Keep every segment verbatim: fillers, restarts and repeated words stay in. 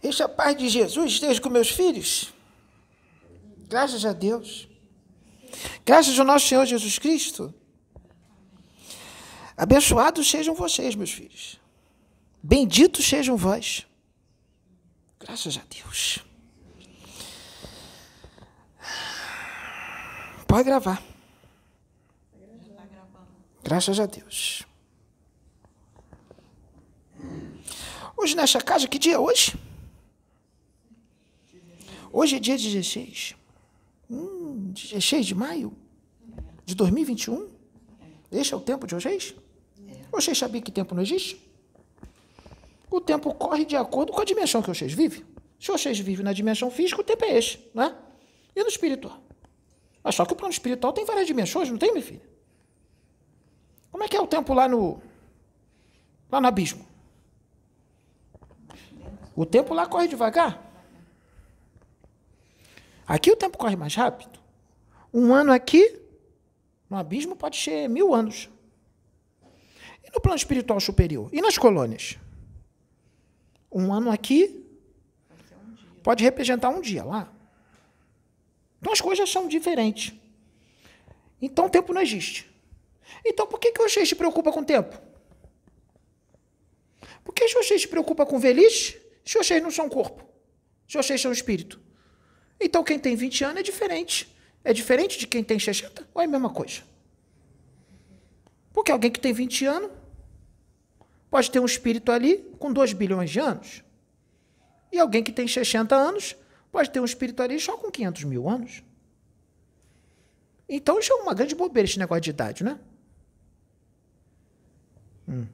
Deixa a paz de Jesus esteja com meus filhos. Graças a Deus. Graças ao nosso Senhor Jesus Cristo. Abençoados sejam vocês, meus filhos. Benditos sejam vós. Graças a Deus. Pode gravar. Graças a Deus. Hoje nesta casa, que dia é hoje? Hoje é dia dezesseis. Hum, dezesseis de maio de dois mil e vinte e um? Este é o tempo de vocês? Vocês sabiam que tempo não existe? O tempo corre de acordo com a dimensão que vocês vivem. Se vocês vivem na dimensão física, o tempo é esse, não é? E no espiritual? Mas só que o plano espiritual tem várias dimensões, não tem, minha filha? Como é que é o tempo lá no, lá no abismo? O tempo lá corre devagar. Aqui o tempo corre mais rápido. Um ano aqui, no abismo, pode ser mil anos. E no plano espiritual superior? E nas colônias? Um ano aqui pode representar um dia lá. Então as coisas são diferentes. Então o tempo não existe. Então por que, que vocês se preocupam com o tempo? Por que vocês se preocupam com velhice se vocês não são corpo? Se vocês são espírito? Então quem tem vinte anos é diferente. É diferente de quem tem sessenta? Ou é a mesma coisa? Porque alguém que tem vinte anos pode ter um espírito ali com dois bilhões de anos. E alguém que tem sessenta anos pode ter um espírito ali só com quinhentos mil anos. Então isso é uma grande bobeira, esse negócio de idade, né? Hum.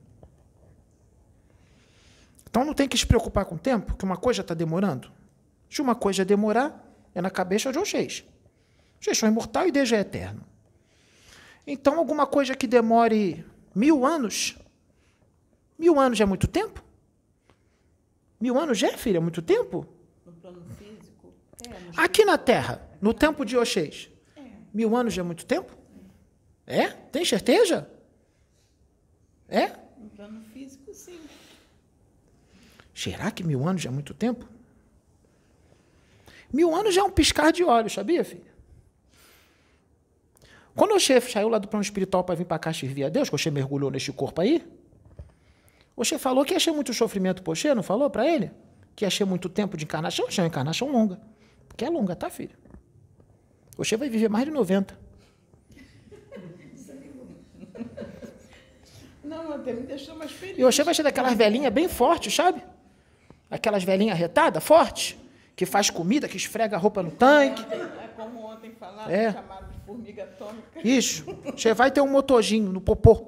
Então não tem que se preocupar com o tempo, que uma coisa está demorando. Se uma coisa demorar, é na cabeça de vocês. Vocês são imortais e Deus é eterno. Então alguma coisa que demore mil anos, mil anos é muito tempo? Mil anos já, filha, é muito tempo? No plano físico? É, aqui na Terra, no tempo de vocês, é. Mil anos já é muito tempo? É? Tem certeza? É? No plano físico, sim. Será que mil anos já é muito tempo? Mil anos já é um piscar de olhos, sabia, filha? Quando o chefe saiu lá do plano espiritual para vir para cá servir a Deus, que o chefe mergulhou neste corpo aí, o chefe falou que ia ser muito sofrimento para você, não falou para ele? Que ia ser muito tempo de encarnação? Isso é uma encarnação longa. Porque é longa, tá, filha? O chefe vai viver mais de noventa. Não, até me deixou mais feliz. E o chefe vai ser daquelas velhinhas bem fortes, sabe? Aquelas velhinhas retadas, fortes, que faz comida, que esfrega a roupa no tanque. É como ontem falaram, é. chamaram de formiga atômica. Isso. Você vai ter um motorzinho no popô.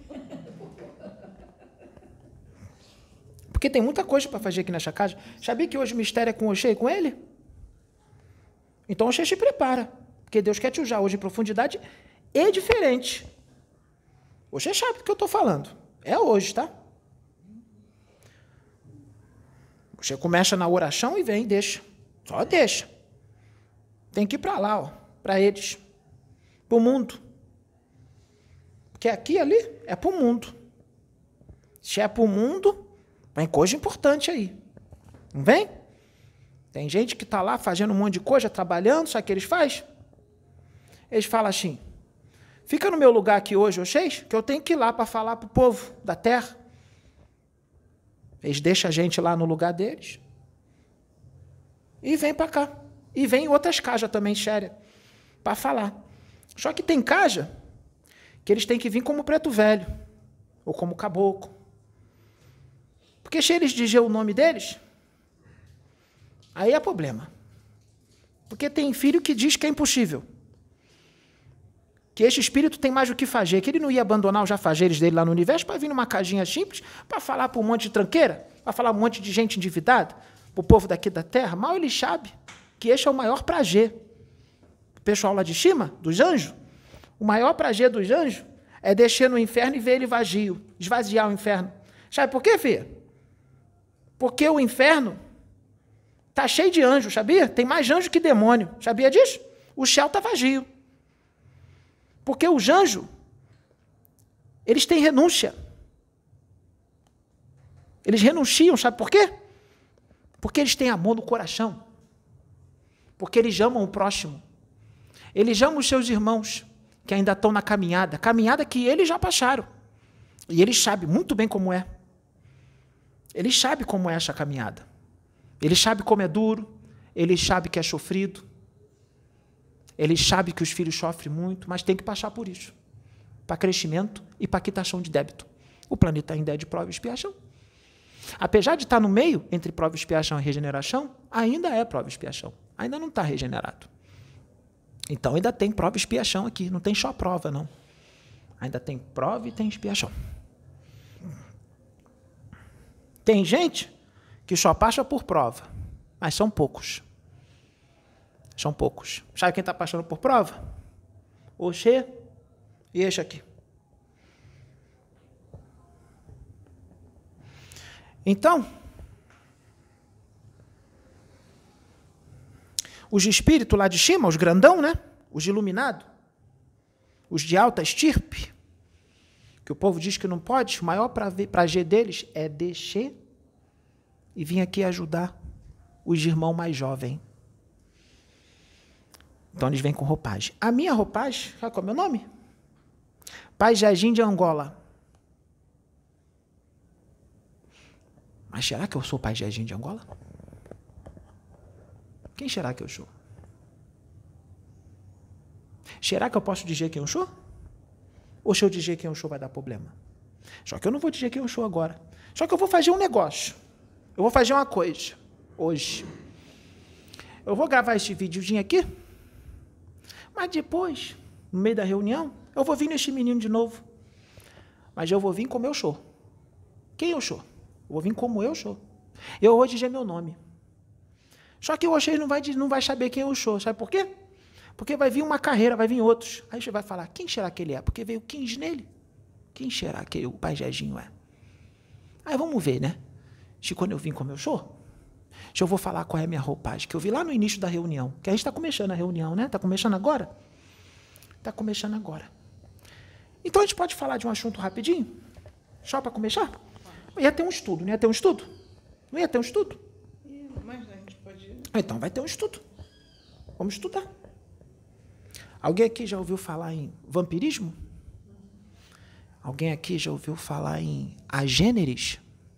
Porque tem muita coisa para fazer aqui nessa casa. Sabia que hoje o mistério é com o Oxê e com ele? Então o Oxê se prepara. Porque Deus quer te usar hoje em profundidade e diferente. O Oxê sabe do que eu estou falando. É hoje, tá? Você começa na oração e vem, deixa. Só deixa. Tem que ir para lá, ó, para eles. Para o mundo. Porque aqui e ali é para o mundo. Se é para o mundo, vem coisa importante aí. Não vem? Tem gente que está lá fazendo um monte de coisa, trabalhando, sabe o que eles fazem? Eles falam assim, fica no meu lugar aqui hoje, vocês, que eu tenho que ir lá para falar para o povo da terra. Eles deixam a gente lá no lugar deles. E vem para cá. E vem outras casas também, sérias, para falar. Só que tem casa que eles têm que vir como preto velho. Ou como caboclo. Porque se eles dizer o nome deles, aí é problema. Porque tem filho que diz que é impossível. Que esse espírito tem mais o que fazer, que ele não ia abandonar os jafazeres dele lá no universo para vir numa casinha simples, para falar para um monte de tranqueira, para falar um monte de gente endividada, para o povo daqui da terra. Mal ele sabe que esse é o maior prazer. O pessoal lá de cima, dos anjos, o maior prazer dos anjos é descer no inferno e ver ele vazio, esvaziar o inferno. Sabe por quê, filha? Porque o inferno está cheio de anjos, sabia? Tem mais anjo que demônio, sabia disso? O céu está vazio. Porque os anjos, eles têm renúncia. Eles renunciam, sabe por quê? Porque eles têm amor no coração. Porque eles amam o próximo. Eles amam os seus irmãos, que ainda estão na caminhada. Caminhada que eles já passaram. E eles sabem muito bem como é. Eles sabem como é essa caminhada. Eles sabem como é duro. Eles sabem que é sofrido. Eles sabem que os filhos sofrem muito, mas tem que passar por isso. Para crescimento e para quitação de débito. O planeta ainda é de prova e expiação. Apesar de estar no meio, entre prova e expiação e regeneração, ainda é prova e expiação. Ainda não está regenerado. Então ainda tem prova e expiação aqui. Não tem só prova, não. Ainda tem prova e tem expiação. Tem gente que só passa por prova, mas são poucos. São poucos. Sabe quem está passando por prova? Oxê e este aqui. Então, os espíritos lá de cima, os grandão, né? Os iluminados, os de alta estirpe, que o povo diz que não pode, o maior prazer deles é descer e vir aqui ajudar os irmãos mais jovens. Então eles vêm com roupagem. A minha roupagem, sabe qual é o meu nome? Pai Jardim de Angola. Mas será que eu sou Pai Jardim de Angola? Quem será que eu sou? Será que eu posso dizer quem eu sou? Ou se eu dizer quem eu sou vai dar problema? Só que eu não vou dizer quem eu sou agora. Só que eu vou fazer um negócio. Eu vou fazer uma coisa hoje. Eu vou gravar esse videozinho aqui, mas depois, no meio da reunião, eu vou vir nesse menino de novo. Mas eu vou vir como eu sou. Quem eu sou? Eu vou vir como eu sou. Eu vou dizer meu nome. Só que vocês não vai, não vai saber quem eu sou. Sabe por quê? Porque vai vir uma carreira, vai vir outros. Aí você vai falar, quem será que ele é? Porque veio quinze nele. Quem será que o Pai Jardim é? Aí vamos ver, né? Se quando eu vim como eu sou, se eu vou falar qual é a minha roupagem, que eu vi lá no início da reunião, que a gente está começando a reunião, né? Está começando agora? Está começando agora. Então a gente pode falar de um assunto rapidinho? Só para começar? Ia ter um estudo, não ia ter um estudo? Não ia ter um estudo? Mas a gente pode... Então vai ter um estudo. Vamos estudar. Alguém aqui já ouviu falar em vampirismo? Alguém aqui já ouviu falar em agêneres?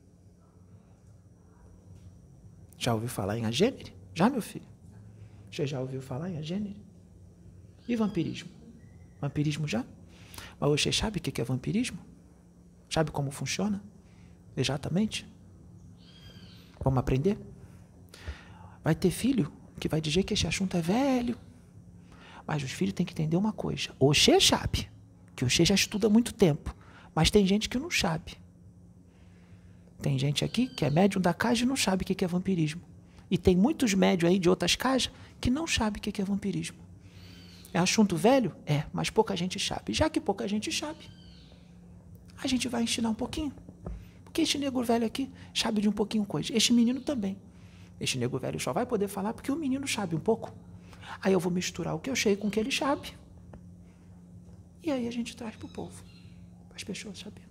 Já ouviu falar em agênere? Já, meu filho? Você já ouviu falar em agênere? E vampirismo? Vampirismo já? Mas você sabe o que é vampirismo? Sabe como funciona? Exatamente. Vamos aprender? Vai ter filho que vai dizer que esse assunto é velho. Mas os filhos têm que entender uma coisa. Oxê sabe, que Oxê já estuda há muito tempo. Mas tem gente que não sabe. Tem gente aqui que é médium da casa e não sabe o que é vampirismo. E tem muitos médios aí de outras casas que não sabem o que é vampirismo. É assunto velho? É, mas pouca gente sabe. Já que pouca gente sabe, a gente vai ensinar um pouquinho. Porque este nego velho aqui sabe de um pouquinho coisa. Este menino também. Este nego velho só vai poder falar porque o menino sabe um pouco. Aí eu vou misturar o que eu sei com o que ele sabe. E aí a gente traz para o povo, para as pessoas saberem.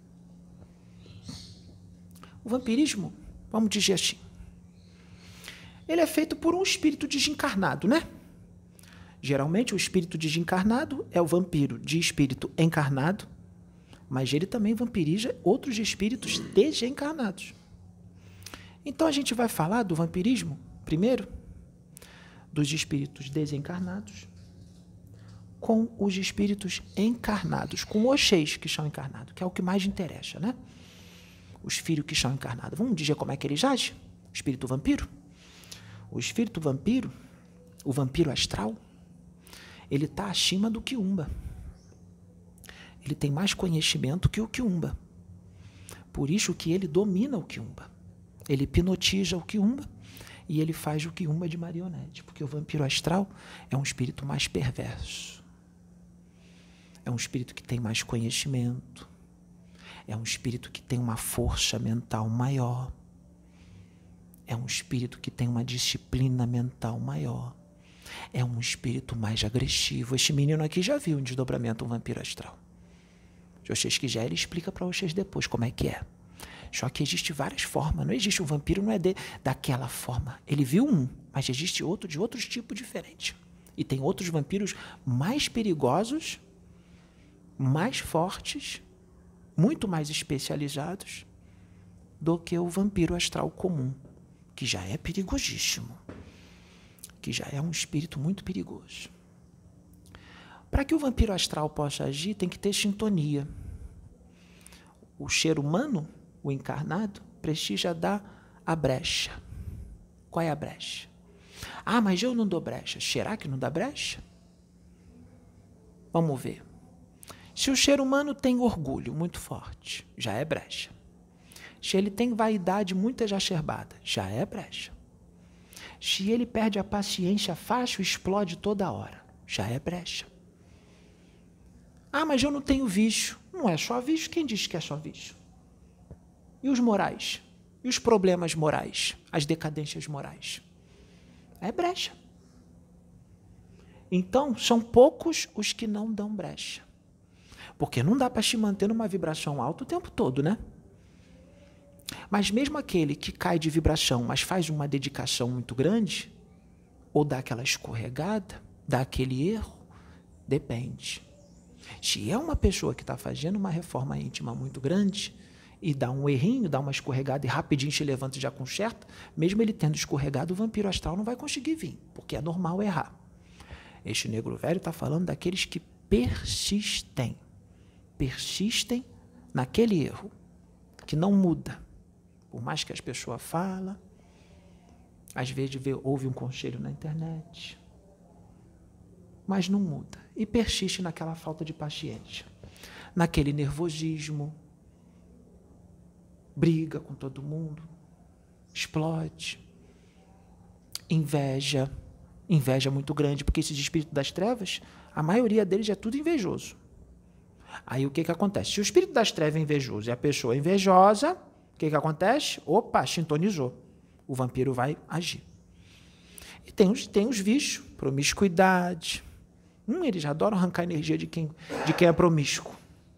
O vampirismo, vamos dizer assim, ele é feito por um espírito desencarnado, né? Geralmente o espírito desencarnado é o vampiro de espírito encarnado, mas ele também vampiriza outros espíritos desencarnados. Então a gente vai falar do vampirismo, primeiro, dos espíritos desencarnados, com os espíritos encarnados, com os Oxês que são encarnados, que é o que mais interessa, né? Os filhos que são encarnados. Vamos dizer como é que eles agem? O espírito vampiro? O espírito vampiro, o vampiro astral, ele está acima do quiumba. Ele tem mais conhecimento que o quiumba. Por isso que ele domina o quiumba. Ele hipnotiza o quiumba e ele faz o quiumba de marionete, porque o vampiro astral é um espírito mais perverso. É um espírito que tem mais conhecimento. É um espírito que tem uma força mental maior. É um espírito que tem uma disciplina mental maior. É um espírito mais agressivo. Este menino aqui já viu um desdobramento, um vampiro astral. Se vocês quiserem, ele explica para vocês depois como é que é. Só que existe várias formas. Não existe o vampiro, não é de, daquela forma. Ele viu um, mas existe outro de outros tipos diferentes. E tem outros vampiros mais perigosos, mais fortes, muito mais especializados do que o vampiro astral comum, que já é perigosíssimo, que já é um espírito muito perigoso. Para que o vampiro astral possa agir, tem que ter sintonia. O ser humano, o encarnado, precisa dar a brecha. Qual é a brecha? Ah, mas eu não dou brecha. Será que não dá brecha? Vamos ver. Se o ser humano tem orgulho muito forte, já é brecha. Se ele tem vaidade muito exacerbada, já é brecha. Se ele perde a paciência fácil, explode toda hora, já é brecha. Ah, mas eu não tenho vício. Não é só vício. Quem disse que é só vício? E os morais? E os problemas morais? As decadências morais? É brecha. Então, são poucos os que não dão brecha. Porque não dá para se manter numa vibração alta o tempo todo, né? Mas mesmo aquele que cai de vibração, mas faz uma dedicação muito grande, ou dá aquela escorregada, dá aquele erro, depende. Se é uma pessoa que está fazendo uma reforma íntima muito grande e dá um errinho, dá uma escorregada e rapidinho se levanta e já conserta, mesmo ele tendo escorregado, o vampiro astral não vai conseguir vir, porque é normal errar. Este negro velho está falando daqueles que persistem, persistem naquele erro, que não muda. Por mais que as pessoas falam, às vezes vê, ouve um conselho na internet, mas não muda. E persiste naquela falta de paciência, naquele nervosismo, briga com todo mundo, explode, inveja, inveja muito grande, porque esses espíritos das trevas, a maioria deles é tudo invejoso. Aí o que que acontece? Se o espírito das trevas é invejoso e a pessoa é invejosa, o que que acontece? Opa, sintonizou. O vampiro vai agir. E tem os, tem os vícios, promiscuidade. Hum, eles adoram arrancar energia de quem, de quem é promíscuo.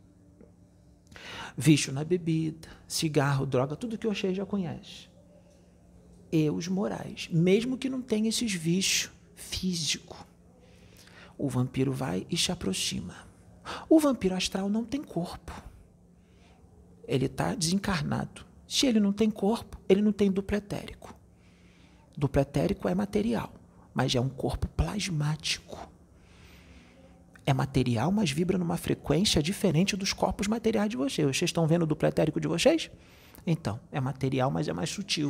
Vício na bebida, cigarro, droga, tudo que você já conhece. E os morais, mesmo que não tenha esses vícios físicos, o vampiro vai e se aproxima. O vampiro astral não tem corpo. Ele está desencarnado. Se ele não tem corpo, ele não tem duplo etérico. Duplo etérico é material, mas é um corpo plasmático. É material, mas vibra numa frequência diferente dos corpos materiais de vocês. Vocês estão vendo o duplo etérico de vocês? Então, é material, mas é mais sutil.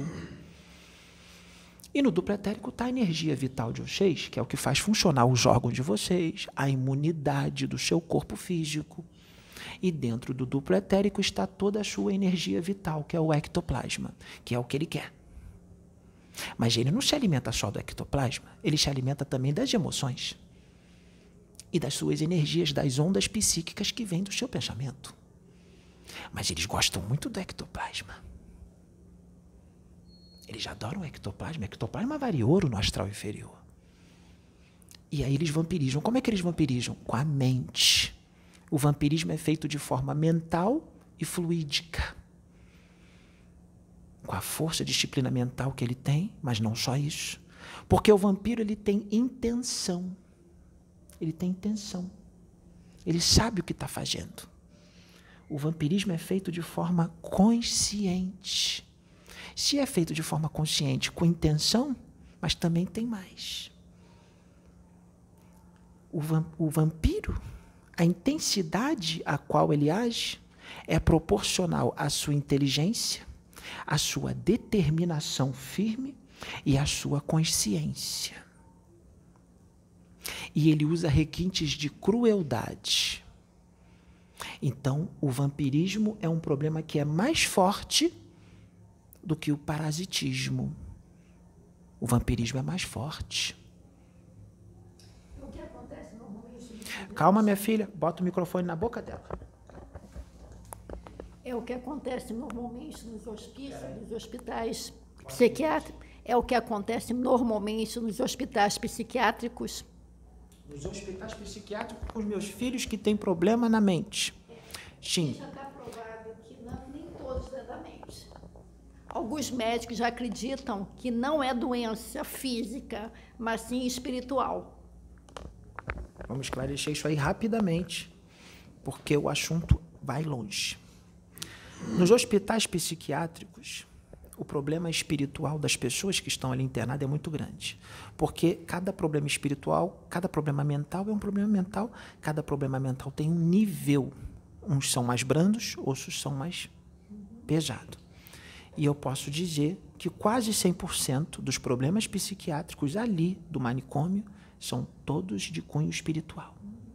E no duplo etérico está a energia vital de vocês, que é o que faz funcionar os órgãos de vocês, a imunidade do seu corpo físico. E dentro do duplo etérico está toda a sua energia vital, que é o ectoplasma, que é o que ele quer. Mas ele não se alimenta só do ectoplasma, ele se alimenta também das emoções e das suas energias, das ondas psíquicas que vêm do seu pensamento. Mas eles gostam muito do ectoplasma. Eles adoram o ectoplasma. O ectoplasma vale ouro no astral inferior. E aí eles vampirizam. Como é que eles vampirizam? Com a mente. O vampirismo é feito de forma mental e fluídica. Com a força e disciplina mental que ele tem, mas não só isso. Porque o vampiro ele tem intenção. Ele tem intenção. Ele sabe o que está fazendo. O vampirismo é feito de forma consciente. Se é feito de forma consciente, com intenção, mas também tem mais. O, vamp- o vampiro, a intensidade a qual ele age é proporcional à sua inteligência, à sua determinação firme e à sua consciência. E ele usa requintes de crueldade. Então, o vampirismo é um problema que é mais forte do que o parasitismo. O vampirismo é mais forte. O que acontece normalmente? Calma, minha filha, bota o microfone na boca dela. É o que acontece normalmente nos hospícios, nos hospitais psiquiátricos. É o que acontece normalmente nos hospitais psiquiátricos. Nos hospitais psiquiátricos com os meus filhos que têm problema na mente. Sim. Já está provado que não, nem todos é da mente. Alguns médicos já acreditam que não é doença física, mas sim espiritual. Vamos esclarecer isso aí rapidamente, porque o assunto vai longe. Nos hospitais psiquiátricos, o problema espiritual das pessoas que estão ali internadas é muito grande, porque cada problema espiritual, cada problema mental é um problema mental, cada problema mental tem um nível. Uns são mais brandos, outros são mais pesados. E eu posso dizer que quase cem por cento dos problemas psiquiátricos ali do manicômio são todos de cunho espiritual.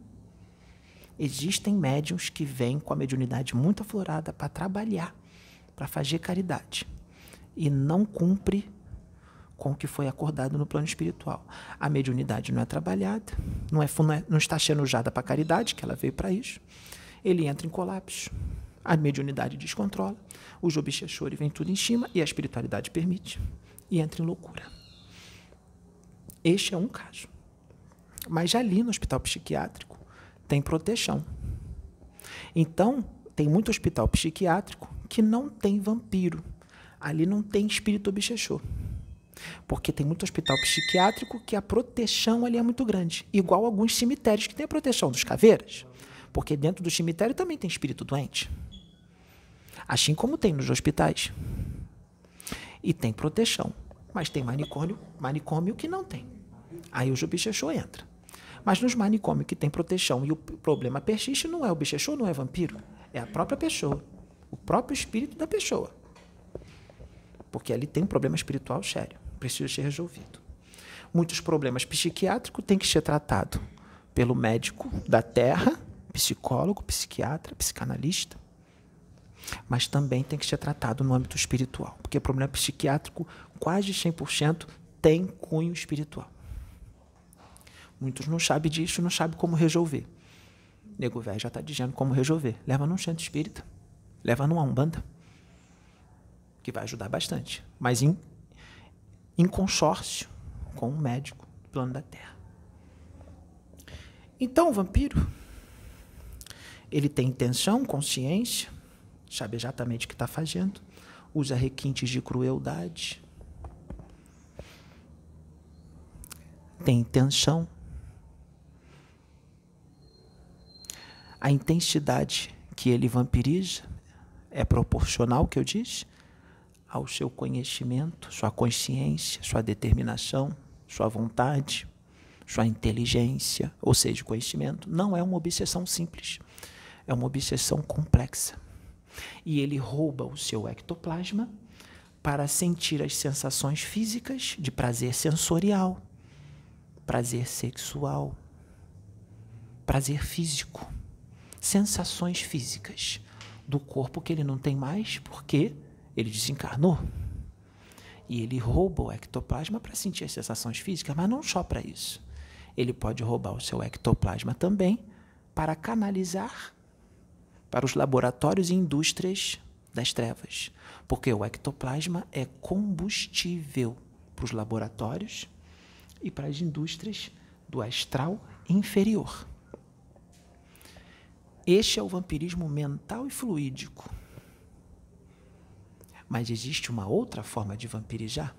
Existem médiuns que vêm com a mediunidade muito aflorada para trabalhar, para fazer caridade, e não cumpre com o que foi acordado no plano espiritual. A mediunidade não é trabalhada, não, é, não, é, não está sendo usada para caridade, que ela veio para isso. Ele entra em colapso, a mediunidade descontrola, os obsessores vêm tudo em cima e a espiritualidade permite, e entra em loucura. Este é um caso. Mas ali no hospital psiquiátrico tem proteção. Então, tem muito hospital psiquiátrico que não tem vampiro. Ali não tem espírito obsessor. Porque tem muito hospital psiquiátrico que a proteção ali é muito grande. Igual alguns cemitérios que tem a proteção dos caveiras. Porque dentro do cemitério também tem espírito doente. Assim como tem nos hospitais. E tem proteção. Mas tem manicômio, manicômio que não tem. Aí o obsessor entra. Mas nos manicômios que tem proteção e o problema persiste, não é o obsessor, não é vampiro. É a própria pessoa. O próprio espírito da pessoa. Porque ali tem um problema espiritual sério. Precisa ser resolvido. Muitos problemas psiquiátricos têm que ser tratados pelo médico da terra, psicólogo, psiquiatra, psicanalista. Mas também tem que ser tratado no âmbito espiritual. Porque problema psiquiátrico, quase cem por cento, tem cunho espiritual. Muitos não sabem disso, não sabem como resolver. Nego velho já está dizendo como resolver. Leva num centro espírita. Leva numa umbanda. Que vai ajudar bastante. Mas em, em consórcio com um médico do plano da Terra. Então, o vampiro, ele tem intenção, consciência, sabe exatamente o que está fazendo, usa requintes de crueldade, tem intenção. A intensidade que ele vampiriza é proporcional, que eu disse, ao seu conhecimento, sua consciência, sua determinação, sua vontade, sua inteligência, ou seja, conhecimento. Não é uma obsessão simples, é uma obsessão complexa. E ele rouba o seu ectoplasma para sentir as sensações físicas de prazer sensorial, prazer sexual, prazer físico. Sensações físicas do corpo que ele não tem mais porque ele desencarnou. E ele rouba o ectoplasma para sentir as sensações físicas, mas não só para isso. Ele pode roubar o seu ectoplasma também para canalizar para os laboratórios e indústrias das trevas. Porque o ectoplasma é combustível para os laboratórios e para as indústrias do astral inferior. Este é o vampirismo mental e fluídico. Mas existe uma outra forma de vampirizar?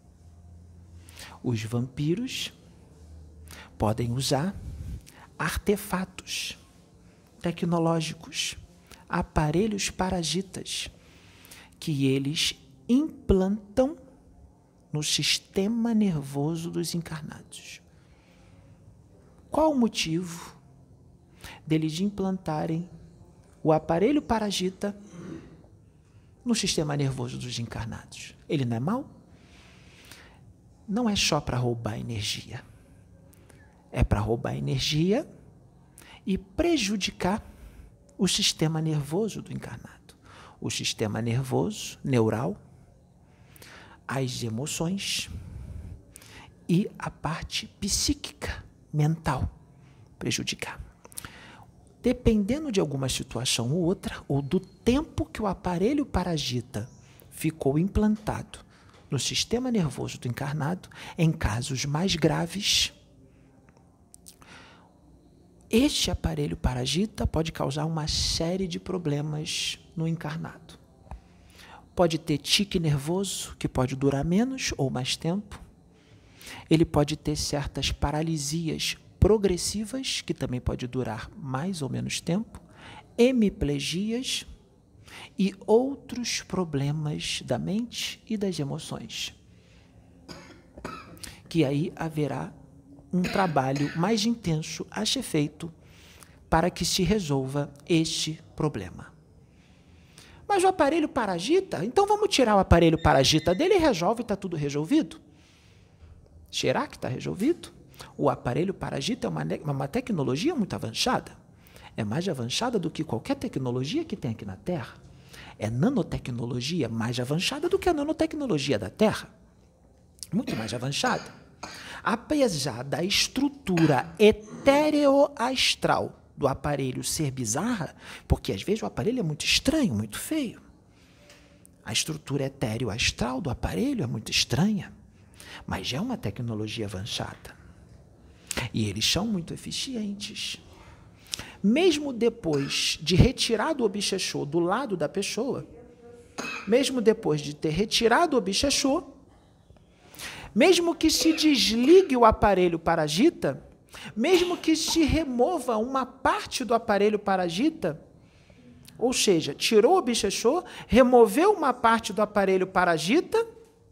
Os vampiros podem usar artefatos tecnológicos, aparelhos parasitas, que eles implantam no sistema nervoso dos encarnados. Qual o motivo deles implantarem o aparelho parasita no sistema nervoso dos encarnados? Ele não é mau? Não é só para roubar energia. É para roubar energia e prejudicar o sistema nervoso do encarnado. O sistema nervoso, neural, as emoções e a parte psíquica, mental, prejudicar. Dependendo de alguma situação ou outra, ou do tempo que o aparelho parasita ficou implantado no sistema nervoso do encarnado, em casos mais graves, este aparelho parasita pode causar uma série de problemas no encarnado. pode ter tique nervoso, que pode durar menos ou mais tempo. Ele pode ter certas paralisias progressivas, que também pode durar mais ou menos tempo, hemiplegias e outros problemas da mente e das emoções. Que aí haverá um trabalho mais intenso a ser feito para que se resolva este problema. Mas o aparelho parasita, então vamos tirar o aparelho parasita dele e resolve, está tudo resolvido? Será que está resolvido? O aparelho parasita é uma, uma tecnologia muito avançada. É mais avançada do que qualquer tecnologia que tem aqui na Terra. É nanotecnologia mais avançada do que a nanotecnologia da Terra. Muito mais avançada. Apesar da estrutura etéreo-astral do aparelho ser bizarra, porque às vezes o aparelho é muito estranho, muito feio. A estrutura etéreo-astral do aparelho é muito estranha, mas é uma tecnologia avançada. E eles são muito eficientes. Mesmo depois de retirado o obsessor do lado da pessoa, mesmo depois de ter retirado o obsessor, mesmo que se desligue o aparelho parasita, mesmo que se remova uma parte do aparelho parasita, ou seja, tirou o obsessor, removeu uma parte do aparelho parasita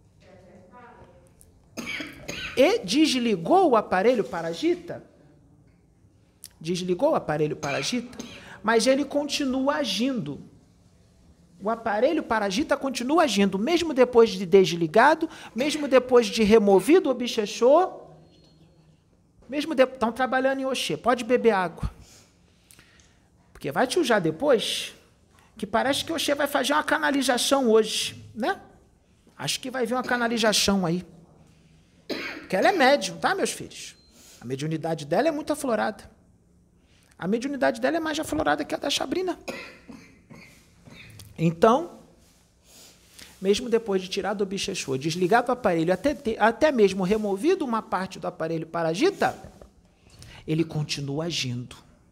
e desligou o aparelho parasita, desligou o aparelho parasita, mas ele continua agindo. O aparelho parasita continua agindo, mesmo depois de desligado, mesmo depois de removido o obsessor, mesmo de... estão trabalhando em Oxê, pode beber água. Porque vai te usar depois, que parece que Oxê vai fazer uma canalização hoje, né? Acho que vai vir uma canalização aí. Porque ela é médium, tá, meus filhos? A mediunidade dela é muito aflorada. A mediunidade dela é mais aflorada que a da Sabrina. Então, mesmo depois de tirar do obsessor, desligado o aparelho, até, ter, até mesmo removido uma parte do aparelho parasita, ele continua agindo.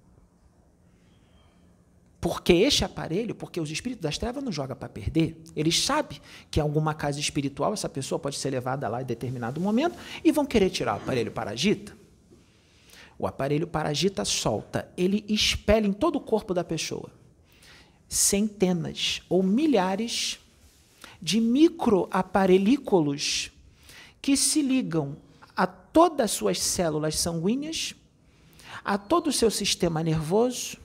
Porque este aparelho, porque os espíritos das trevas não jogam para perder, eles sabem que em alguma casa espiritual essa pessoa pode ser levada lá em determinado momento e vão querer tirar o aparelho parasita. O aparelho parasita solta, ele expele em todo o corpo da pessoa centenas ou milhares de microaparelículos que se ligam a todas as suas células sanguíneas, a todo o seu sistema nervoso,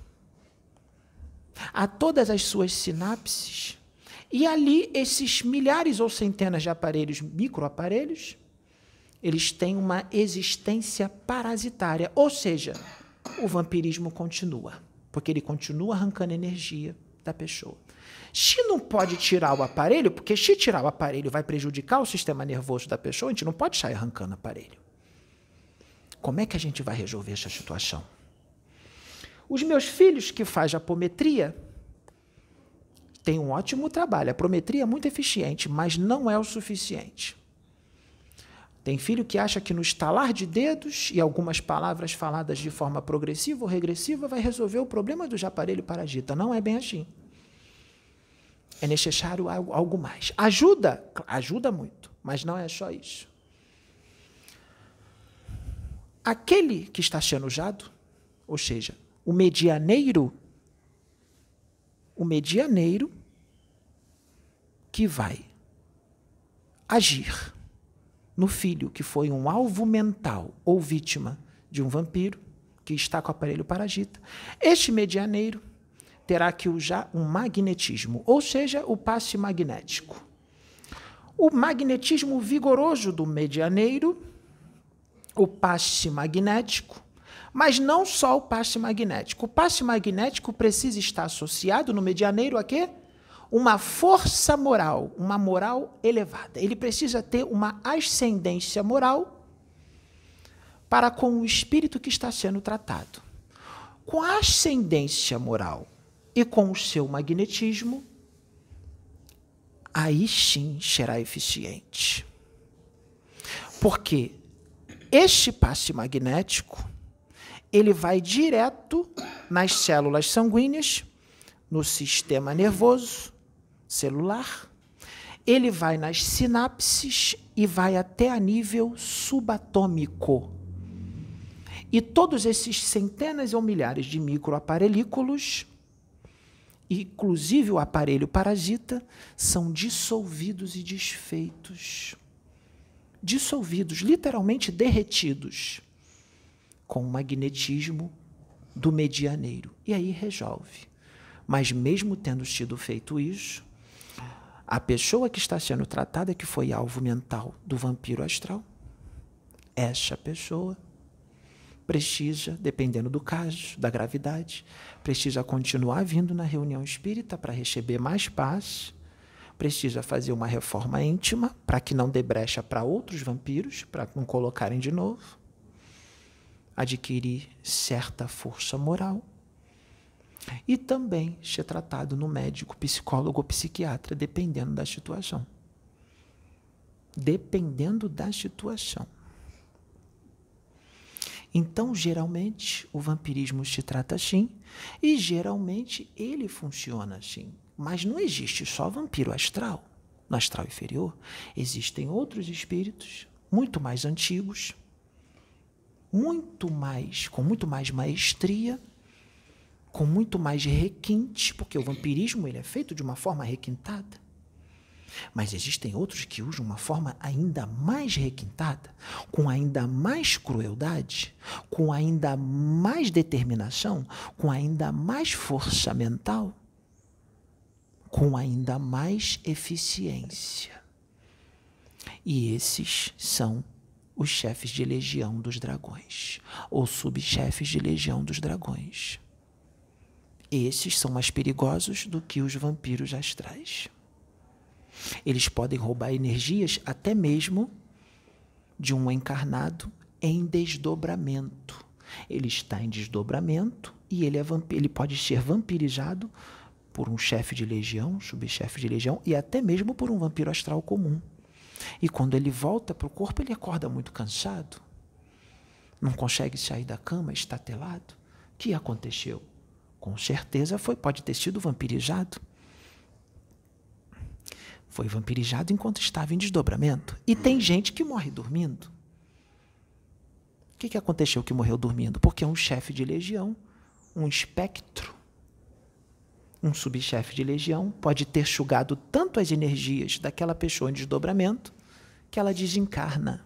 a todas as suas sinapses, e ali esses milhares ou centenas de aparelhos, microaparelhos, eles têm uma existência parasitária, ou seja, o vampirismo continua, porque ele continua arrancando energia da pessoa. Se não pode tirar o aparelho, porque se tirar o aparelho vai prejudicar o sistema nervoso da pessoa, a gente não pode sair arrancando o aparelho. Como é que a gente vai resolver essa situação? Os meus filhos que fazem apometria têm um ótimo trabalho. A apometria é muito eficiente, mas não é o suficiente. Tem filho que acha que no estalar de dedos e algumas palavras faladas de forma progressiva ou regressiva vai resolver o problema do aparelho parasita. Não é bem assim. É necessário algo, algo mais. Ajuda? Ajuda muito, mas não é só isso. Aquele que está sendo usado, ou seja, o medianeiro, o medianeiro que vai agir no filho que foi um alvo mental ou vítima de um vampiro que está com o aparelho parasita, este medianeiro terá que usar um magnetismo, ou seja, o passe magnético. O magnetismo vigoroso do medianeiro, o passe magnético, mas não só o passe magnético. O passe magnético precisa estar associado no medianeiro a quê? Uma força moral, uma moral elevada. Ele precisa ter uma ascendência moral para com o espírito que está sendo tratado. Com a ascendência moral e com o seu magnetismo, aí sim será eficiente. Porque este passe magnético, ele vai direto nas células sanguíneas, no sistema nervoso celular, ele vai nas sinapses e vai até a nível subatômico. E todos esses centenas ou milhares de microaparelículos, inclusive o aparelho parasita, são dissolvidos e desfeitos. Dissolvidos, literalmente derretidos, com o magnetismo do medianeiro. E aí resolve. Mas mesmo tendo sido feito isso, a pessoa que está sendo tratada, que foi alvo mental do vampiro astral, essa pessoa precisa, dependendo do caso, da gravidade, precisa continuar vindo na reunião espírita para receber mais paz, precisa fazer uma reforma íntima para que não dê brecha para outros vampiros, para não colocarem de novo, adquirir certa força moral e também ser tratado no médico, psicólogo ou psiquiatra, dependendo da situação. Dependendo da situação. Então, geralmente, o vampirismo se trata assim e, geralmente, ele funciona assim. Mas não existe só vampiro astral. No astral inferior, existem outros espíritos muito mais antigos, muito mais, com muito mais maestria, com muito mais requinte, porque o vampirismo ele é feito de uma forma requintada. Mas existem outros que usam uma forma ainda mais requintada, com ainda mais crueldade, com ainda mais determinação, com ainda mais força mental, com ainda mais eficiência. E esses são os chefes de legião dos dragões, ou subchefes de legião dos dragões. Esses são mais perigosos do que os vampiros astrais. Eles podem roubar energias até mesmo de um encarnado em desdobramento. Ele está em desdobramento e ele, é vamp- ele pode ser vampirizado por um chefe de legião, subchefe de legião, e até mesmo por um vampiro astral comum. E quando ele volta para o corpo, ele acorda muito cansado, não consegue sair da cama, estatelado. O que aconteceu? Com certeza foi, pode ter sido vampirizado. Foi vampirizado enquanto estava em desdobramento. E tem gente que morre dormindo. O que, que aconteceu que morreu dormindo? Porque um chefe de legião, um espectro, um subchefe de legião, pode ter sugado tanto as energias daquela pessoa em desdobramento que ela desencarna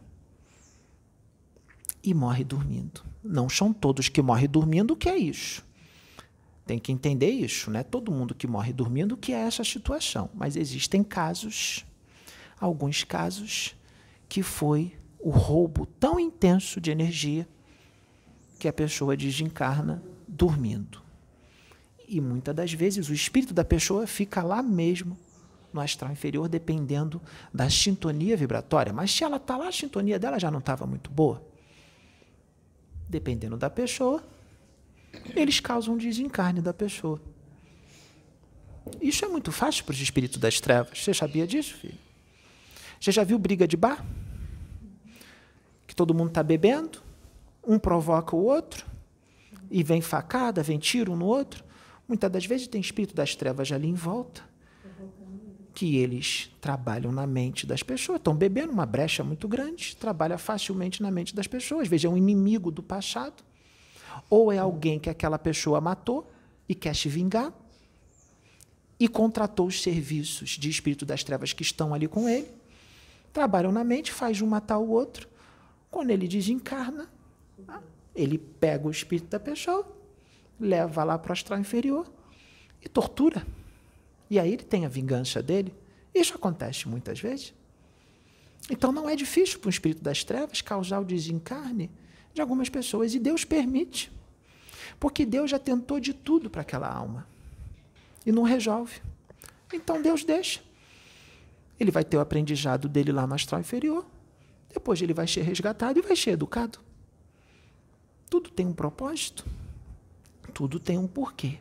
e morre dormindo. Não são todos que morrem dormindo, o que é isso? Tem que entender isso, né? Todo mundo que morre dormindo, que é essa situação. Mas existem casos, alguns casos, que foi o roubo tão intenso de energia que a pessoa desencarna dormindo. E muitas das vezes o espírito da pessoa fica lá mesmo, no astral inferior, dependendo da sintonia vibratória. Mas se ela está lá, a sintonia dela já não estava muito boa. Dependendo da pessoa, eles causam desencarne da pessoa. Isso é muito fácil para os espíritos das trevas. Você sabia disso, filho? Você já viu briga de bar? Que todo mundo está bebendo, um provoca o outro, e vem facada, vem tiro um no outro. Muitas das vezes tem espírito das trevas ali em volta, que eles trabalham na mente das pessoas. Estão bebendo uma brecha muito grande, trabalha facilmente na mente das pessoas. Veja, é um inimigo do passado, ou é alguém que aquela pessoa matou e quer se vingar e contratou os serviços de espírito das trevas que estão ali com ele, trabalham na mente, faz um matar o outro. Quando ele desencarna, ele pega o espírito da pessoa, leva lá para o astral inferior e tortura. E aí ele tem a vingança dele. Isso acontece muitas vezes. Então não é difícil para o espírito das trevas causar o desencarne de algumas pessoas, e Deus permite, porque Deus já tentou de tudo para aquela alma e não resolve. Então Deus deixa. Ele vai ter o aprendizado dele lá no astral inferior, depois ele vai ser resgatado e vai ser educado. Tudo tem um propósito, tudo tem um porquê.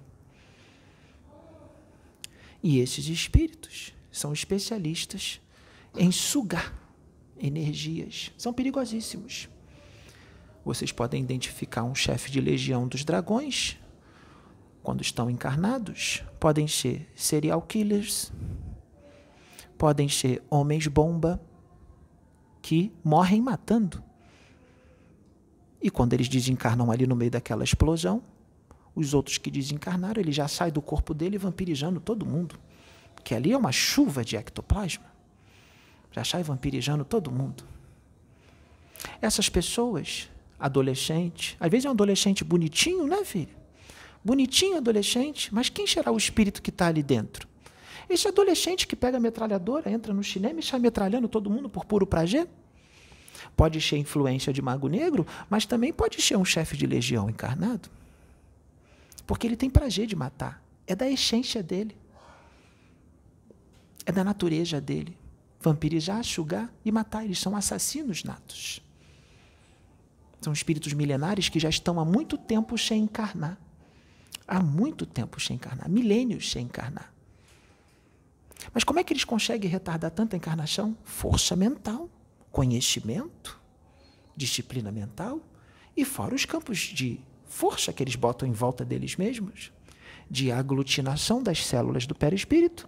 E esses espíritos são especialistas em sugar energias, são perigosíssimos. Vocês podem identificar um chefe de legião dos dragões, quando estão encarnados, podem ser serial killers, podem ser homens-bomba que morrem matando. E quando eles desencarnam ali no meio daquela explosão, os outros que desencarnaram, ele já sai do corpo dele vampirizando todo mundo. Que ali é uma chuva de ectoplasma. Já sai vampirizando todo mundo. Essas pessoas, adolescentes, às vezes é um adolescente bonitinho, né, filho? Bonitinho adolescente, mas quem será o espírito que está ali dentro? Esse adolescente que pega a metralhadora, entra no cinema e sai metralhando todo mundo por puro prazer? Pode ser influência de Mago Negro, mas também pode ser um chefe de legião encarnado. Porque ele tem prazer de matar. É da essência dele. É da natureza dele. Vampirizar, sugar e matar. Eles são assassinos natos. São espíritos milenares que já estão há muito tempo sem encarnar. Há muito tempo sem encarnar. Milênios sem encarnar. Mas como é que eles conseguem retardar tanta encarnação? Força mental, conhecimento, disciplina mental e fora os campos de força que eles botam em volta deles mesmos, de aglutinação das células do perispírito,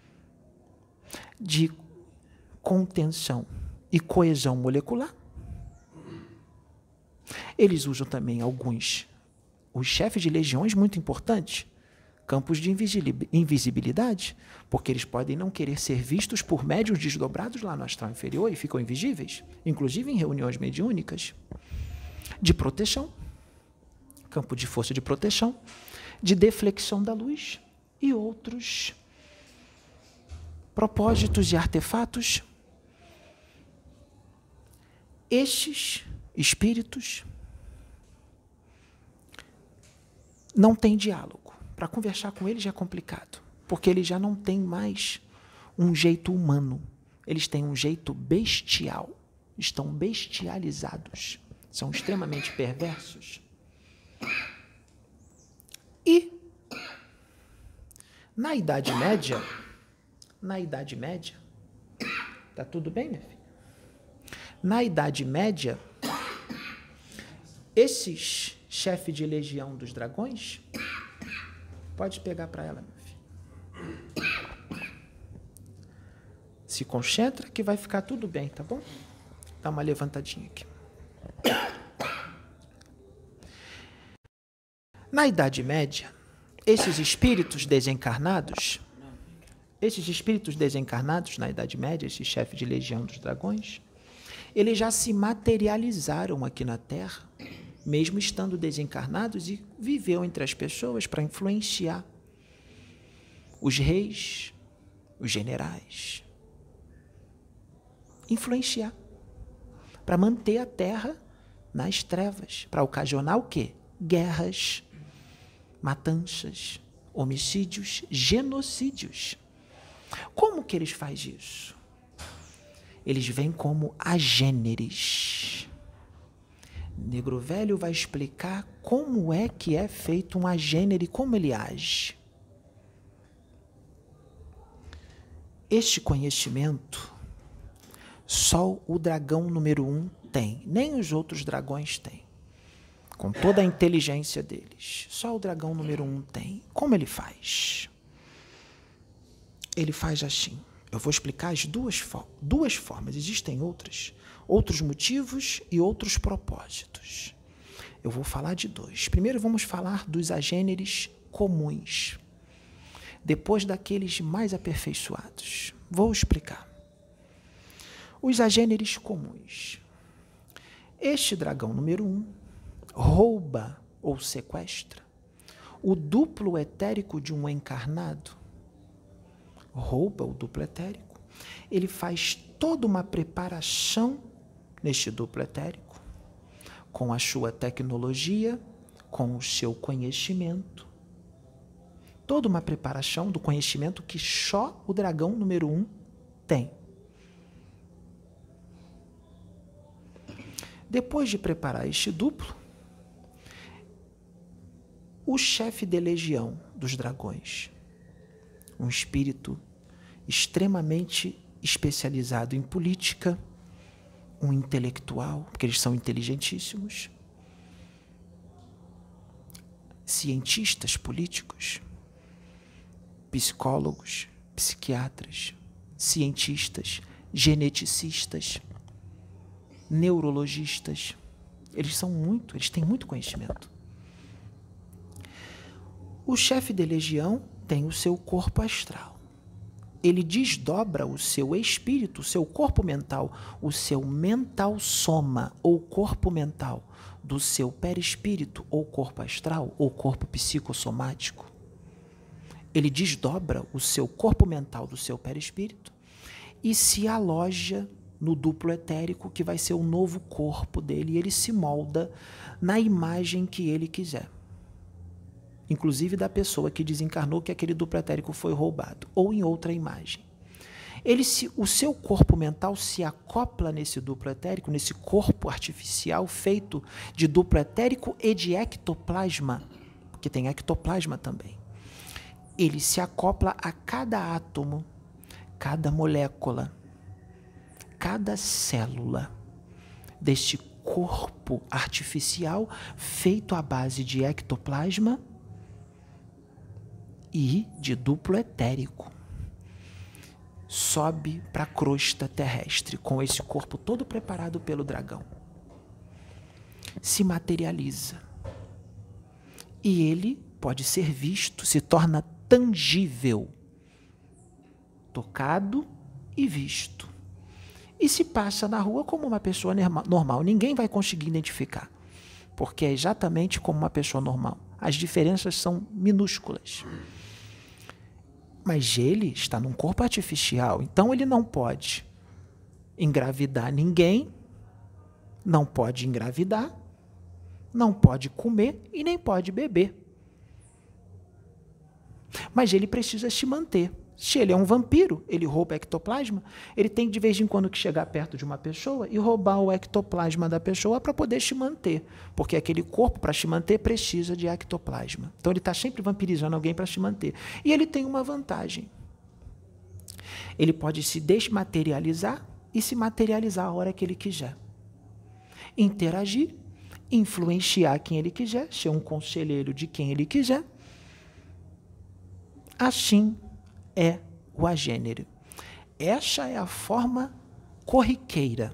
de contenção e coesão molecular. Eles usam também alguns, os chefes de legiões muito importantes, campos de invisibilidade, porque eles podem não querer ser vistos por médiuns desdobrados lá no astral inferior e ficam invisíveis, inclusive em reuniões mediúnicas, de proteção, campo de força de proteção, de deflexão da luz e outros propósitos e artefatos. Estes espíritos não têm diálogo. Para conversar com eles é complicado, porque eles já não têm mais um jeito humano. Eles têm um jeito bestial. Estão bestializados. São extremamente perversos. E, na Idade Média, na Idade Média, tá tudo bem, minha filha? Na Idade Média, esses chefes de legião dos dragões, pode pegar para ela, meu filho. Se concentra que vai ficar tudo bem, tá bom? Dá uma levantadinha aqui. Na Idade Média, esses espíritos desencarnados, esses espíritos desencarnados na Idade Média, esse chefe de legião dos dragões, eles já se materializaram aqui na Terra, mesmo estando desencarnados, e viveu entre as pessoas para influenciar os reis, os generais. Influenciar. Para manter a Terra nas trevas. Para ocasionar o quê? Guerras, matanças, homicídios, genocídios. Como que eles fazem isso? Eles vêm como agêneres. Negro Velho vai explicar como é que é feito um agênere e como ele age. Este conhecimento só o dragão número um tem, nem os outros dragões têm. Com toda a inteligência deles, só o dragão número um tem. Como ele faz? Ele faz assim. Eu vou explicar as duas, for duas formas, existem outras, outros motivos e outros propósitos. Eu vou falar de dois. Primeiro vamos falar dos agêneres comuns, depois daqueles mais aperfeiçoados. Vou explicar. Os agêneres comuns. Este dragão número um rouba ou sequestra o duplo etérico de um encarnado. Rouba o duplo etérico, ele faz toda uma preparação neste duplo etérico, com a sua tecnologia, com o seu conhecimento, toda uma preparação do conhecimento que só o dragão número um tem. Depois de preparar este duplo, o chefe de legião dos dragões, um espírito extremamente especializado em política, um intelectual, porque eles são inteligentíssimos, cientistas políticos, psicólogos, psiquiatras, cientistas, geneticistas, neurologistas. Eles são muito, eles têm muito conhecimento. O chefe de legião tem o seu corpo astral. Ele desdobra o seu espírito, o seu corpo mental, o seu mental soma, ou corpo mental, do seu perispírito, ou corpo astral, ou corpo psicossomático. Ele desdobra o seu corpo mental do seu perispírito e se aloja no duplo etérico, que vai ser o novo corpo dele, e ele se molda na imagem que ele quiser. Inclusive da pessoa que desencarnou, que aquele duplo etérico foi roubado, ou em outra imagem. Ele se, o seu corpo mental se acopla nesse duplo etérico, nesse corpo artificial feito de duplo etérico e de ectoplasma, porque tem ectoplasma também. Ele se acopla a cada átomo, cada molécula, cada célula deste corpo artificial feito à base de ectoplasma e de duplo etérico. Sobe para a crosta terrestre com esse corpo todo preparado pelo dragão. Se materializa. E ele pode ser visto, se torna tangível, tocado e visto. E se passa na rua como uma pessoa normal. Ninguém vai conseguir identificar, porque é exatamente como uma pessoa normal. As diferenças são minúsculas. Mas ele está num corpo artificial, então ele não pode engravidar ninguém, não pode engravidar, não pode comer e nem pode beber. Mas ele precisa se manter. Se ele é um vampiro, ele rouba ectoplasma, ele tem de vez em quando que chegar perto de uma pessoa e roubar o ectoplasma da pessoa para poder se manter. Porque aquele corpo, para se manter, precisa de ectoplasma. Então ele está sempre vampirizando alguém para se manter. E ele tem uma vantagem. Ele pode se desmaterializar e se materializar a hora que ele quiser. Interagir, influenciar quem ele quiser, ser um conselheiro de quem ele quiser. Assim é o agênero. Essa é a forma corriqueira.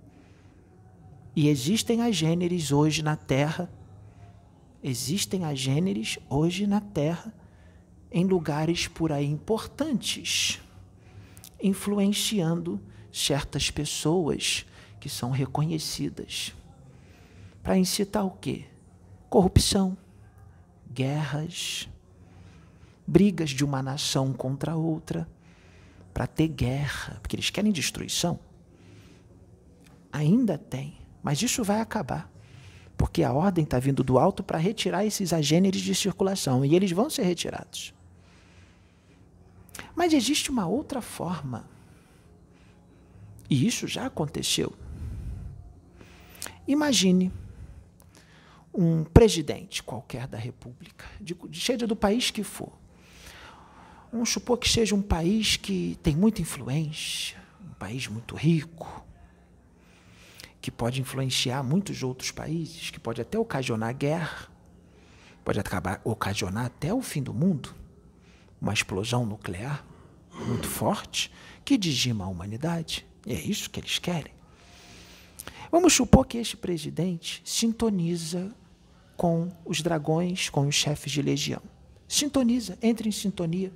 E existem agêneres hoje na Terra, existem agêneres hoje na Terra, em lugares por aí importantes, influenciando certas pessoas que são reconhecidas. Para incitar o quê? Corrupção, guerras, brigas de uma nação contra outra, para ter guerra, porque eles querem destruição. Ainda tem, mas isso vai acabar, porque a ordem está vindo do alto para retirar esses agêneres de circulação, e eles vão ser retirados. Mas existe uma outra forma, e isso já aconteceu. Imagine um presidente qualquer da República, de, seja do país que for. Vamos supor que seja um país que tem muita influência, um país muito rico, que pode influenciar muitos outros países, que pode até ocasionar guerra, pode acabar, ocasionar até o fim do mundo, uma explosão nuclear muito forte que dizima a humanidade. E é isso que eles querem. Vamos supor que este presidente sintoniza com os dragões, com os chefes de legião. Sintoniza, entra em sintonia.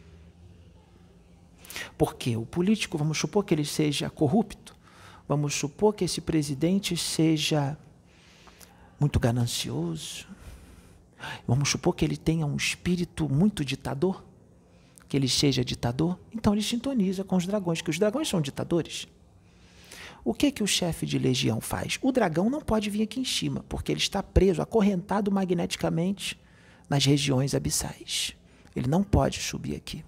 Porque o político, vamos supor que ele seja corrupto, vamos supor que esse presidente seja muito ganancioso, vamos supor que ele tenha um espírito muito ditador, que ele seja ditador, então ele sintoniza com os dragões, que os dragões são ditadores. O que que o chefe de legião faz? O dragão não pode vir aqui em cima, porque ele está preso, acorrentado magneticamente nas regiões abissais. Ele não pode subir aqui.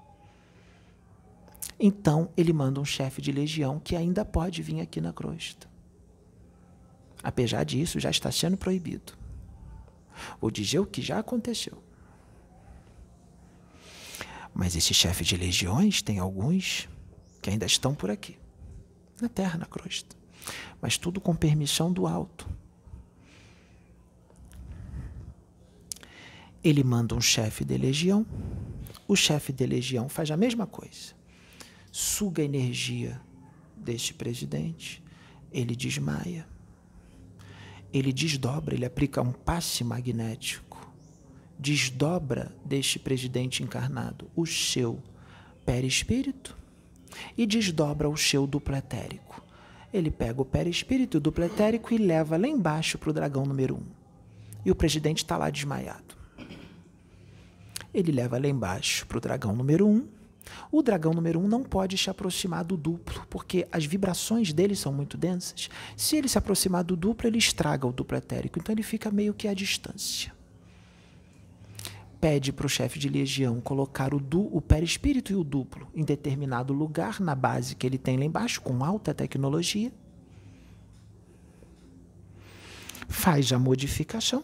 Então, ele manda um chefe de legião que ainda pode vir aqui na crosta. Apesar disso, já está sendo proibido. Vou dizer o que já aconteceu. Mas esse chefe de legiões, tem alguns que ainda estão por aqui, na terra, na crosta. Mas tudo com permissão do alto. Ele manda um chefe de legião, o chefe de legião faz a mesma coisa. suga a energia deste presidente, ele desmaia. Ele desdobra, ele aplica um passe magnético, desdobra deste presidente encarnado o seu perispírito e desdobra o seu duplo etérico. Ele pega o perispírito e o duplo etérico e leva lá embaixo para o dragão número um. E o presidente está lá desmaiado. Ele leva lá embaixo para o dragão número um. O dragão número um não pode se aproximar do duplo, porque as vibrações dele são muito densas. Se ele se aproximar do duplo, ele estraga o duplo etérico, então ele fica meio que à distância. Pede para o chefe de legião colocar o, du, o perispírito e o duplo em determinado lugar, na base que ele tem lá embaixo, com alta tecnologia. Faz a modificação.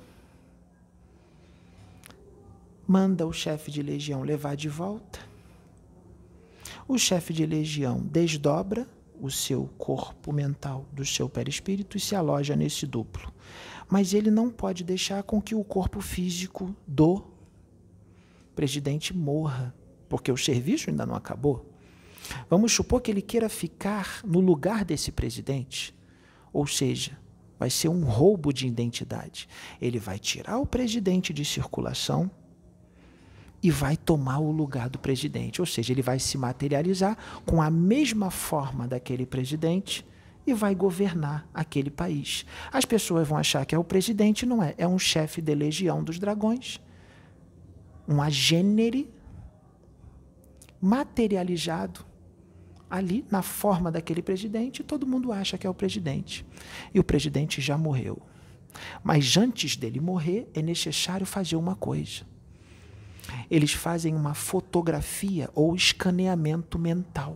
Manda o chefe de legião levar de volta. O chefe de legião desdobra o seu corpo mental do seu perispírito e se aloja nesse duplo. Mas ele não pode deixar com que o corpo físico do presidente morra, porque o serviço ainda não acabou. Vamos supor que ele queira ficar no lugar desse presidente, ou seja, vai ser um roubo de identidade. Ele vai tirar o presidente de circulação e vai tomar o lugar do presidente, ou seja, ele vai se materializar com a mesma forma daquele presidente e vai governar aquele país. As pessoas vão achar que é o presidente, não é, é um chefe de legião dos dragões, um agênere materializado ali na forma daquele presidente, e todo mundo acha que é o presidente. E o presidente já morreu. Mas antes dele morrer, é necessário fazer uma coisa. Eles fazem uma fotografia ou escaneamento mental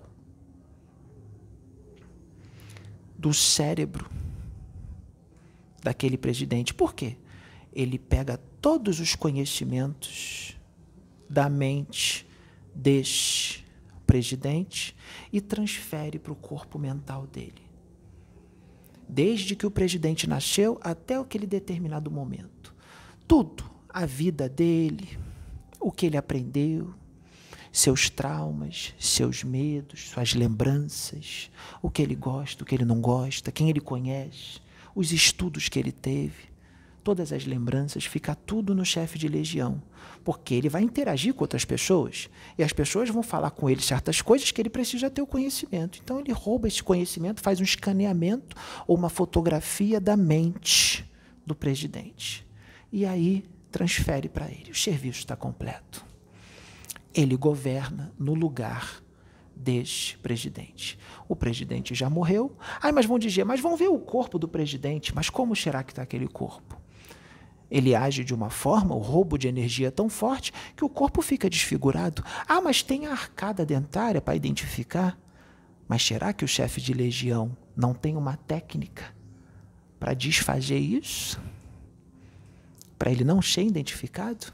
do cérebro daquele presidente. Por quê? Ele pega todos os conhecimentos da mente deste presidente e transfere para o corpo mental dele. Desde que o presidente nasceu até aquele determinado momento. Tudo, a vida dele, o que ele aprendeu, seus traumas, seus medos, suas lembranças, o que ele gosta, o que ele não gosta, quem ele conhece, os estudos que ele teve, todas as lembranças, fica tudo no chefe de legião, porque ele vai interagir com outras pessoas e as pessoas vão falar com ele certas coisas que ele precisa ter o conhecimento. Então ele rouba esse conhecimento, faz um escaneamento ou uma fotografia da mente do presidente e aí transfere para ele. O serviço está completo. Ele governa no lugar deste presidente. O presidente já morreu. Ai, mas vão dizer, mas vão ver o corpo do presidente. Mas como será que está aquele corpo? Ele age de uma forma, o roubo de energia é tão forte que o corpo fica desfigurado. Ah, mas tem a arcada dentária para identificar. Mas será que o chefe de legião não tem uma técnica para desfazer isso? Para ele não ser identificado?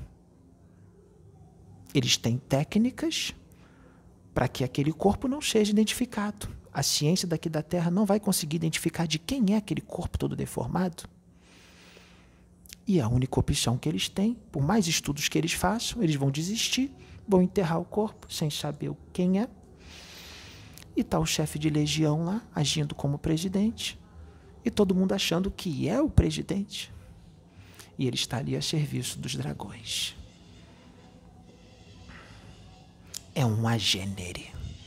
Eles têm técnicas para que aquele corpo não seja identificado. A ciência daqui da Terra não vai conseguir identificar de quem é aquele corpo todo deformado. E a única opção que eles têm, por mais estudos que eles façam, eles vão desistir, vão enterrar o corpo sem saber quem é. E está o chefe de legião lá, agindo como presidente, e todo mundo achando que é o presidente. E ele está ali a serviço dos dragões. É um agênere.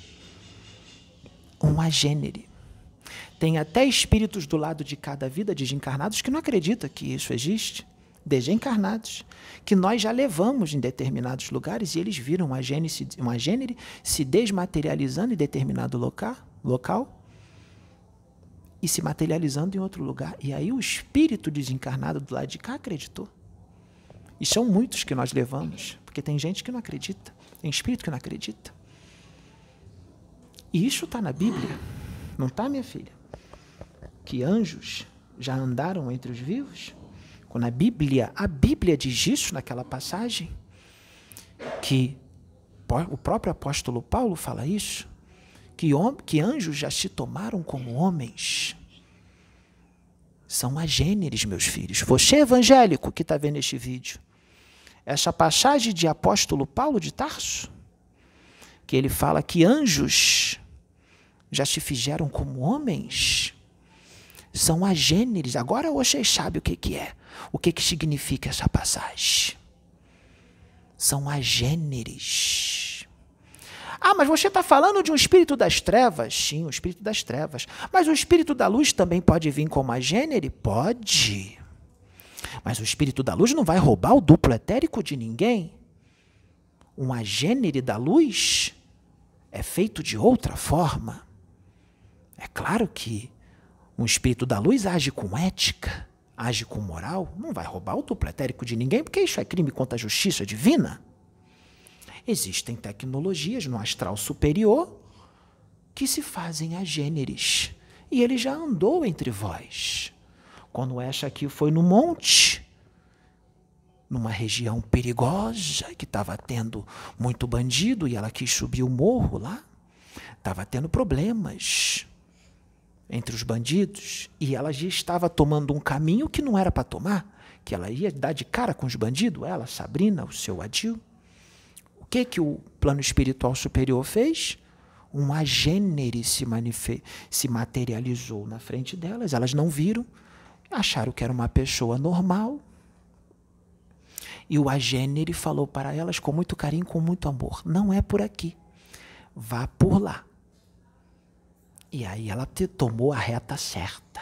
Um agênere. Tem até espíritos do lado de cada vida, desencarnados, que não acreditam que isso existe. Desencarnados. Que nós já levamos em determinados lugares e eles viram um agênere, um agênere se desmaterializando em determinado local, local e se materializando em outro lugar. E aí o espírito desencarnado do lado de cá acreditou. E são muitos que nós levamos, porque tem gente que não acredita. Tem espírito que não acredita. E isso está na Bíblia. Não está, minha filha? Que anjos já andaram entre os vivos? Quando a Bíblia, a Bíblia diz isso naquela passagem, que o próprio apóstolo Paulo fala isso, que, que anjos já se tomaram como homens. São agêneres, meus filhos. Você evangélico que está vendo este vídeo, essa passagem de apóstolo Paulo de Tarso, que ele fala que anjos já se fizeram como homens. São agêneres. Agora vocês sabem o que, que é. O que, que significa essa passagem. São agêneres. Ah, mas você está falando de um espírito das trevas? Sim, o espírito das trevas. Mas o espírito da luz também pode vir como agênere? Pode. Mas o espírito da luz não vai roubar o duplo etérico de ninguém. Um agênere da luz é feito de outra forma. É claro que um espírito da luz age com ética, age com moral, não vai roubar o duplo etérico de ninguém, porque isso é crime contra a justiça divina. Existem tecnologias no astral superior que se fazem agêneres. E ele já andou entre vós. Quando esta aqui foi no monte, numa região perigosa, que estava tendo muito bandido, e ela quis subir o morro lá, estava tendo problemas entre os bandidos, e ela já estava tomando um caminho que não era para tomar, que ela ia dar de cara com os bandidos, ela, Sabrina, o seu Adil. O que, que o plano espiritual superior fez? Um agênere se, se materializou na frente delas, elas não viram, acharam que era uma pessoa normal, e o agênere falou para elas com muito carinho, com muito amor, não é por aqui, vá por lá. E aí ela tomou a reta certa.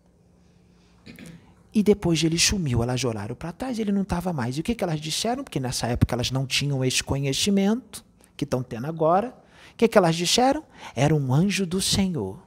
E depois ele sumiu, elas olharam para trás, ele não estava mais. E o que, que elas disseram? Porque nessa época elas não tinham esse conhecimento que estão tendo agora. O que, que elas disseram? Era um anjo do Senhor.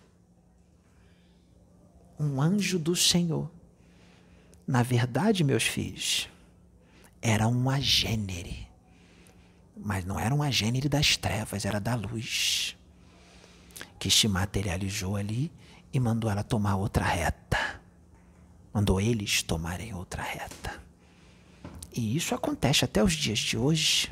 Um anjo do Senhor. Na verdade, meus filhos, era um agênere. Mas não era um agênere das trevas, era da luz. Que se materializou ali e mandou ela tomar outra reta. Mandou eles tomarem outra reta. E isso acontece até os dias de hoje.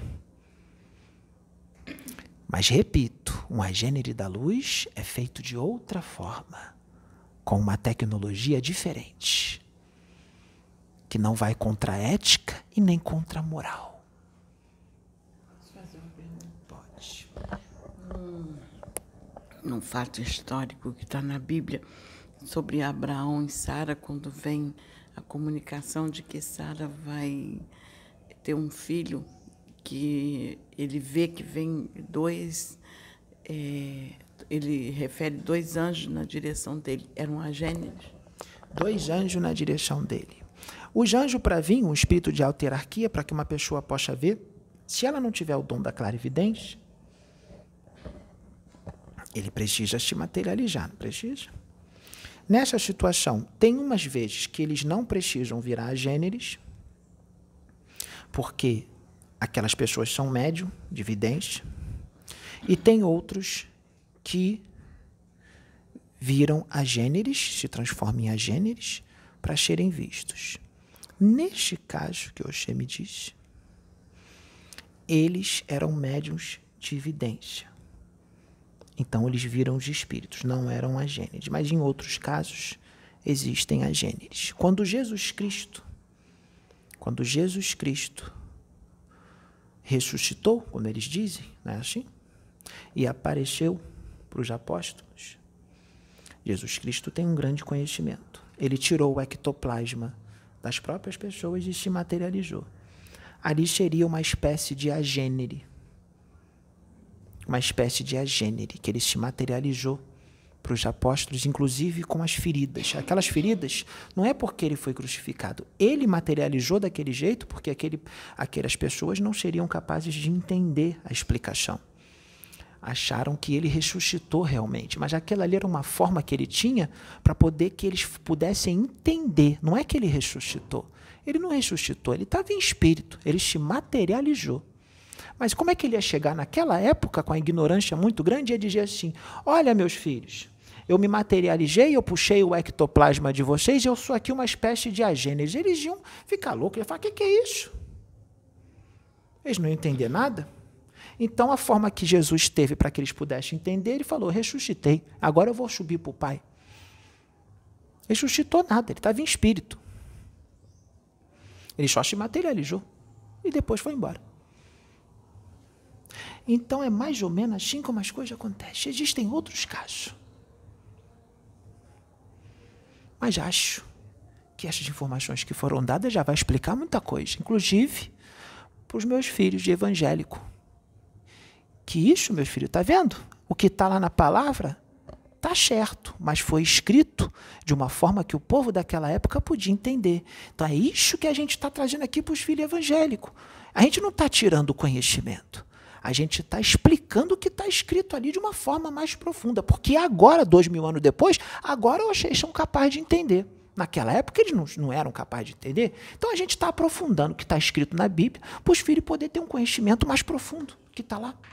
Mas, repito, um agênere da luz é feito de outra forma, com uma tecnologia diferente, que não vai contra a ética e nem contra a moral. Posso fazer uma pergunta? Pode. Hum, num fato histórico que está na Bíblia, sobre Abraão e Sara, quando vem a comunicação de que Sara vai ter um filho, que ele vê que vem dois, é, ele refere dois anjos na direção dele, eram agêneres. Dois anjos na direção dele. Os anjos, para vir, um espírito de alta hierarquia, para que uma pessoa possa ver, se ela não tiver o dom da clarividência, ele precisa se materializar, não precisa? Nessa situação, tem umas vezes que eles não precisam virar agêneres, porque aquelas pessoas são médium de vidência, e tem outros que viram agêneres, se transformam em agêneres, para serem vistos. Neste caso que Oxê me disse, eles eram médiuns de vidência. Então, eles viram os espíritos, não eram agêneres. Mas, em outros casos, existem agêneres. Quando Jesus Cristo, quando Jesus Cristo ressuscitou, como eles dizem, não é assim? E apareceu para os apóstolos, Jesus Cristo tem um grande conhecimento. Ele tirou o ectoplasma das próprias pessoas e se materializou. Ali seria uma espécie de agênere. Uma espécie de agênere, que ele se materializou para os apóstolos, inclusive com as feridas. Aquelas feridas não é porque ele foi crucificado. Ele materializou daquele jeito porque aquele, aquelas pessoas não seriam capazes de entender a explicação. Acharam que ele ressuscitou realmente, mas aquela ali era uma forma que ele tinha para poder que eles pudessem entender. Não é que ele ressuscitou. Ele não ressuscitou, ele estava em espírito, ele se materializou. Mas como é que ele ia chegar naquela época com a ignorância muito grande e ia dizer assim, olha, meus filhos, eu me materializei, eu puxei o ectoplasma de vocês, eu sou aqui uma espécie de agêneres. Eles iam ficar loucos, iam falar, o que, que é isso? Eles não iam entender nada. Então, a forma que Jesus teve para que eles pudessem entender, ele falou, ressuscitei, agora eu vou subir para o Pai. Ressuscitou nada, ele estava em espírito. Ele só se materializou e depois foi embora. Então é mais ou menos assim como as coisas acontecem. Existem outros casos. Mas acho que essas informações que foram dadas já vai explicar muita coisa, inclusive para os meus filhos de evangélico. Que isso, meus filhos, está vendo? O que está lá na palavra está certo, mas foi escrito de uma forma que o povo daquela época podia entender. Então é isso que a gente está trazendo aqui para os filhos evangélicos. A gente não está tirando o conhecimento. A gente está explicando o que está escrito ali de uma forma mais profunda. Porque agora, dois mil anos depois, agora eles são capazes de entender. Naquela época eles não, não eram capazes de entender. Então a gente está aprofundando o que está escrito na Bíblia para os filhos poderem ter um conhecimento mais profundo que está lá.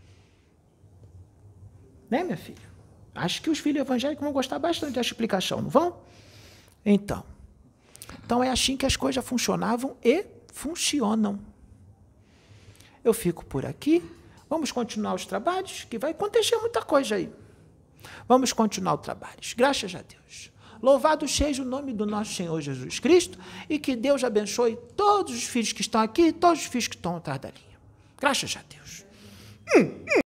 Né, minha filha? Acho que os filhos evangélicos vão gostar bastante dessa explicação, não vão? Então, então é assim que as coisas funcionavam e funcionam. Eu fico por aqui. Vamos continuar os trabalhos, que vai acontecer muita coisa aí. Vamos continuar os trabalhos. Graças a Deus. Louvado seja o nome do nosso Senhor Jesus Cristo e que Deus abençoe todos os filhos que estão aqui e todos os filhos que estão atrás da linha. Graças a Deus. Hum, hum.